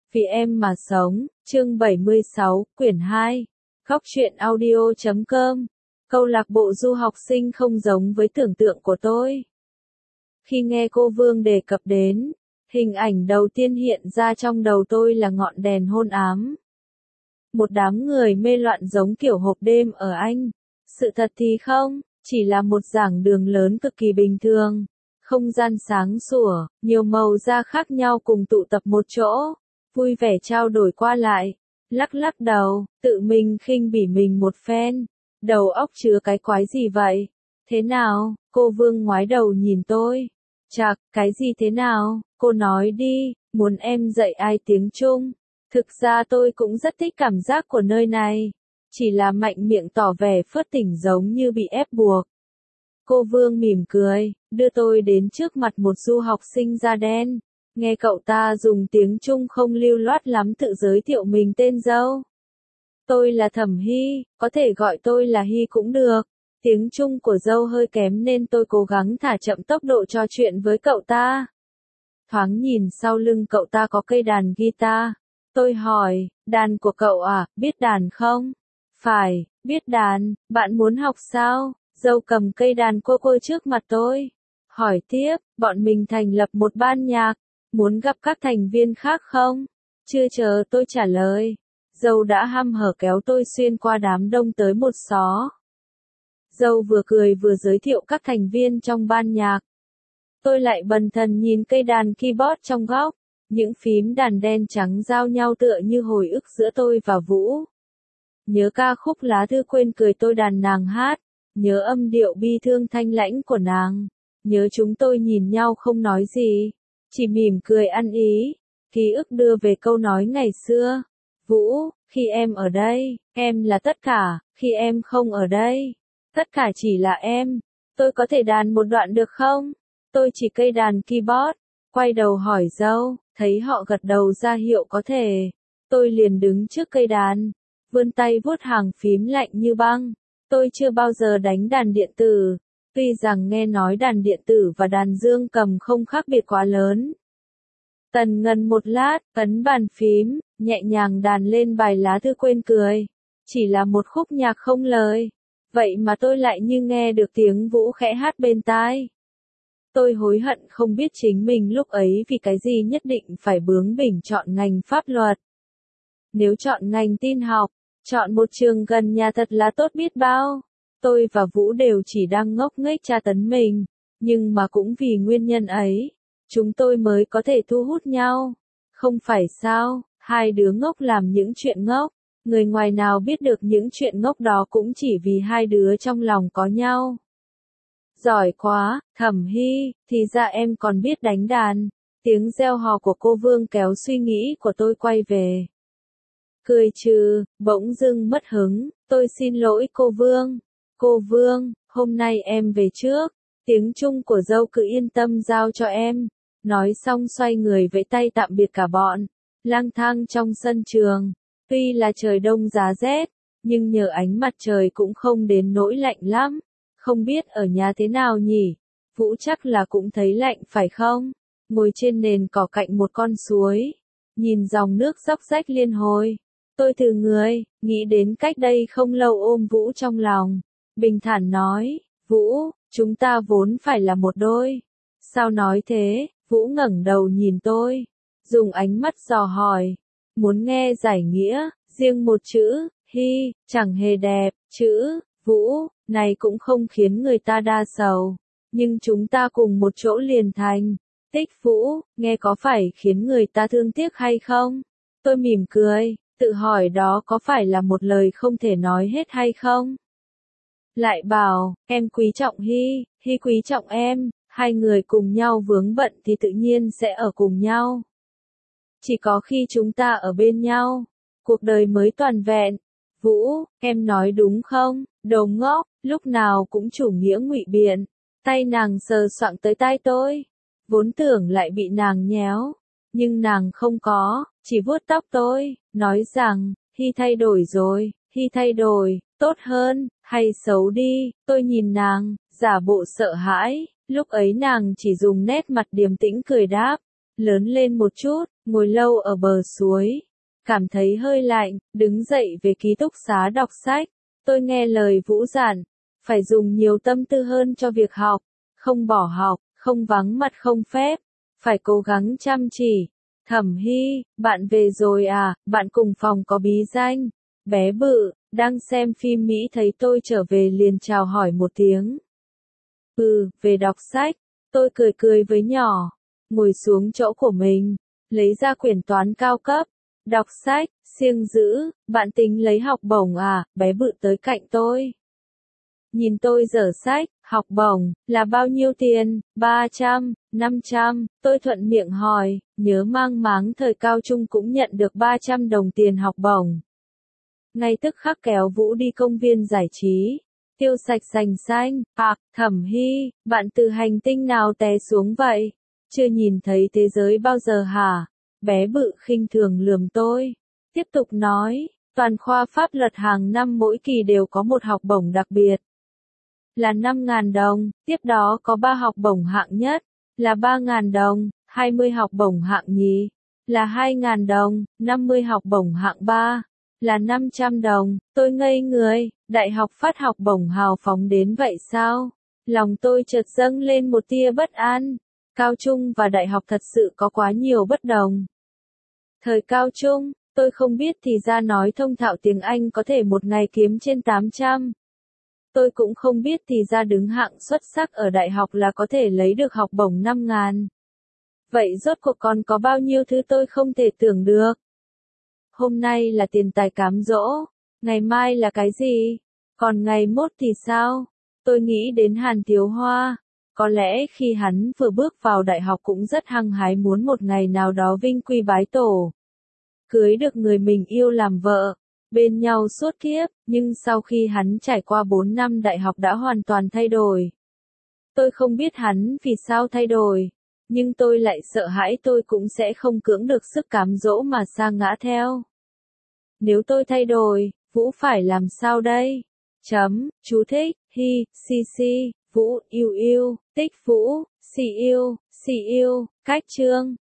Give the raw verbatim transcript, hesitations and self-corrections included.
Vì em mà sống, chương bảy mươi sáu, quyển hai. Góc truyện audio chấm com. Câu lạc bộ du học sinh không giống với tưởng tượng của tôi. Khi nghe cô Vương đề cập đến, hình ảnh đầu tiên hiện ra trong đầu tôi là ngọn đèn hôn ám. Một đám người mê loạn giống kiểu hộp đêm ở Anh. Sự thật thì không, chỉ là một giảng đường lớn cực kỳ bình thường. Không gian sáng sủa, nhiều màu da khác nhau cùng tụ tập một chỗ, vui vẻ trao đổi qua lại, lắc lắc đầu, tự mình khinh bỉ mình một phen. Đầu óc chứa cái quái gì vậy? Thế nào? Cô Vương ngoái đầu nhìn tôi. Chạc, cái gì thế nào? Cô nói đi, muốn em dạy ai tiếng Trung? Thực ra tôi cũng rất thích cảm giác của nơi này. Chỉ là mạnh miệng tỏ vẻ phớt tỉnh giống như bị ép buộc. Cô Vương mỉm cười, đưa tôi đến trước mặt một du học sinh da đen. Nghe cậu ta dùng tiếng Trung không lưu loát lắm tự giới thiệu mình tên dâu. Tôi là Thẩm Hy, có thể gọi tôi là Hy cũng được. Tiếng Trung của dâu hơi kém nên tôi cố gắng thả chậm tốc độ trò chuyện với cậu ta. Thoáng nhìn sau lưng cậu ta có cây đàn guitar. Tôi hỏi, đàn của cậu à, biết đàn không? Phải, biết đàn, bạn muốn học sao? Dâu cầm cây đàn cô cô trước mặt tôi. Hỏi tiếp, bọn mình thành lập một ban nhạc, muốn gặp các thành viên khác không? Chưa chờ tôi trả lời. Dâu đã hăm hở kéo tôi xuyên qua đám đông tới một xó. Dâu vừa cười vừa giới thiệu các thành viên trong ban nhạc. Tôi lại bần thần nhìn cây đàn keyboard trong góc. Những phím đàn đen trắng giao nhau tựa như hồi ức giữa tôi và Vũ. Nhớ ca khúc Lá Thư quên cười tôi đàn nàng hát. Nhớ âm điệu bi thương thanh lãnh của nàng. Nhớ chúng tôi nhìn nhau không nói gì. Chỉ mỉm cười ăn ý. Ký ức đưa về câu nói ngày xưa. Vũ, khi em ở đây, em là tất cả. Khi em không ở đây, tất cả chỉ là em. Tôi có thể đàn một đoạn được không? Tôi chỉ cây đàn keyboard. Quay đầu hỏi dâu, thấy họ gật đầu ra hiệu có thể. Tôi liền đứng trước cây đàn. Vươn tay vuốt hàng phím lạnh như băng. Tôi chưa bao giờ đánh đàn điện tử, tuy rằng nghe nói đàn điện tử và đàn dương cầm không khác biệt quá lớn. Tần ngần một lát, ấn bàn phím, nhẹ nhàng đàn lên bài Lá Thư quên cười. Chỉ là một khúc nhạc không lời. Vậy mà tôi lại như nghe được tiếng Vũ khẽ hát bên tai. Tôi hối hận không biết chính mình lúc ấy vì cái gì nhất định phải bướng bỉnh chọn ngành pháp luật. Nếu chọn ngành tin học, chọn một trường gần nhà thật là tốt biết bao. Tôi và Vũ đều chỉ đang ngốc nghếch tra tấn mình, nhưng mà cũng vì nguyên nhân ấy, chúng tôi mới có thể thu hút nhau. Không phải sao, hai đứa ngốc làm những chuyện ngốc, người ngoài nào biết được những chuyện ngốc đó cũng chỉ vì hai đứa trong lòng có nhau. Giỏi quá, Thẩm Hy, thì ra em còn biết đánh đàn. Tiếng reo hò của cô Vương kéo suy nghĩ của tôi quay về. Cười trừ, bỗng dưng mất hứng, tôi xin lỗi cô Vương. Cô Vương, hôm nay em về trước, tiếng Trung của dâu cứ yên tâm giao cho em. Nói xong xoay người vẫy tay tạm biệt cả bọn, lang thang trong sân trường. Tuy là trời đông giá rét, nhưng nhờ ánh mặt trời cũng không đến nỗi lạnh lắm. Không biết ở nhà thế nào nhỉ? Vũ chắc là cũng thấy lạnh phải không? Ngồi trên nền cỏ cạnh một con suối, nhìn dòng nước róc rách liên hồi. Tôi thử người, nghĩ đến cách đây không lâu ôm Vũ trong lòng. Bình thản nói, Vũ, chúng ta vốn phải là một đôi. Sao nói thế? Vũ ngẩng đầu nhìn tôi, dùng ánh mắt dò hỏi. Muốn nghe giải nghĩa, riêng một chữ, Hy, chẳng hề đẹp, chữ, Vũ, này cũng không khiến người ta đa sầu. Nhưng chúng ta cùng một chỗ liền thành, tích Vũ, nghe có phải khiến người ta thương tiếc hay không? Tôi mỉm cười. Tự hỏi đó có phải là một lời không thể nói hết hay không? Lại bảo, em quý trọng Hy, Hy quý trọng em, hai người cùng nhau vướng bận thì tự nhiên sẽ ở cùng nhau. Chỉ có khi chúng ta ở bên nhau, cuộc đời mới toàn vẹn. Vũ, em nói đúng không? Đồ ngốc, lúc nào cũng chủ nghĩa ngụy biện. Tay nàng sờ soạng tới tai tôi, vốn tưởng lại bị nàng nhéo. Nhưng nàng không có, chỉ vuốt tóc tôi, nói rằng, Hy thay đổi rồi, Hy thay đổi, tốt hơn, hay xấu đi. Tôi nhìn nàng, giả bộ sợ hãi, lúc ấy nàng chỉ dùng nét mặt điềm tĩnh cười đáp, lớn lên một chút, ngồi lâu ở bờ suối, cảm thấy hơi lạnh, đứng dậy về ký túc xá đọc sách. Tôi nghe lời Vũ dặn, phải dùng nhiều tâm tư hơn cho việc học, không bỏ học, không vắng mặt không phép, phải cố gắng chăm chỉ. Thẩm Hy, bạn về rồi à, bạn cùng phòng có bí danh. Bé Bự, đang xem phim Mỹ thấy tôi trở về liền chào hỏi một tiếng. Ừ, về đọc sách. Tôi cười cười với nhỏ, ngồi xuống chỗ của mình, lấy ra quyển toán cao cấp, đọc sách, siêng dữ, bạn tính lấy học bổng à, Bé Bự tới cạnh tôi. Nhìn tôi dở sách, học bổng, là bao nhiêu tiền, ba trăm, năm trăm, tôi thuận miệng hỏi, nhớ mang máng thời cao trung cũng nhận được ba trăm đồng tiền học bổng. Ngay tức khắc kéo Vũ đi công viên giải trí, tiêu sạch sành xanh, à, Thẩm Hy, bạn từ hành tinh nào té xuống vậy? Chưa nhìn thấy thế giới bao giờ hả? Bé Bự khinh thường lườm tôi, tiếp tục nói, toàn khoa pháp luật hàng năm mỗi kỳ đều có một học bổng đặc biệt. Là năm nghìn đồng, tiếp đó có ba học bổng hạng nhất, là ba nghìn đồng, hai mươi học bổng hạng nhì, là hai nghìn đồng, năm mươi học bổng hạng ba, là năm trăm đồng. Tôi ngây người, đại học phát học bổng hào phóng đến vậy sao? Lòng tôi chợt dâng lên một tia bất an. Cao trung và đại học thật sự có quá nhiều bất đồng. Thời cao trung, tôi không biết thì ra nói thông thạo tiếng Anh có thể một ngày kiếm trên tám trăm. Tôi cũng không biết thì ra đứng hạng xuất sắc ở đại học là có thể lấy được học bổng năm nghìn. Vậy rốt cuộc còn có bao nhiêu thứ tôi không thể tưởng được. Hôm nay là tiền tài cám dỗ, ngày mai là cái gì? Còn ngày mốt thì sao? Tôi nghĩ đến Hàn Thiếu Hoa. Có lẽ khi hắn vừa bước vào đại học cũng rất hăng hái muốn một ngày nào đó vinh quy bái tổ. Cưới được người mình yêu làm vợ. Bên nhau suốt kiếp, nhưng sau khi hắn trải qua bốn năm đại học đã hoàn toàn thay đổi. Tôi không biết hắn vì sao thay đổi, nhưng tôi lại sợ hãi tôi cũng sẽ không cưỡng được sức cám dỗ mà sa ngã theo. Nếu tôi thay đổi, Vũ phải làm sao đây? Chấm, chú thích, hi, si si, Vũ, yêu yêu, tích Vũ, si yêu, si yêu, cách chương.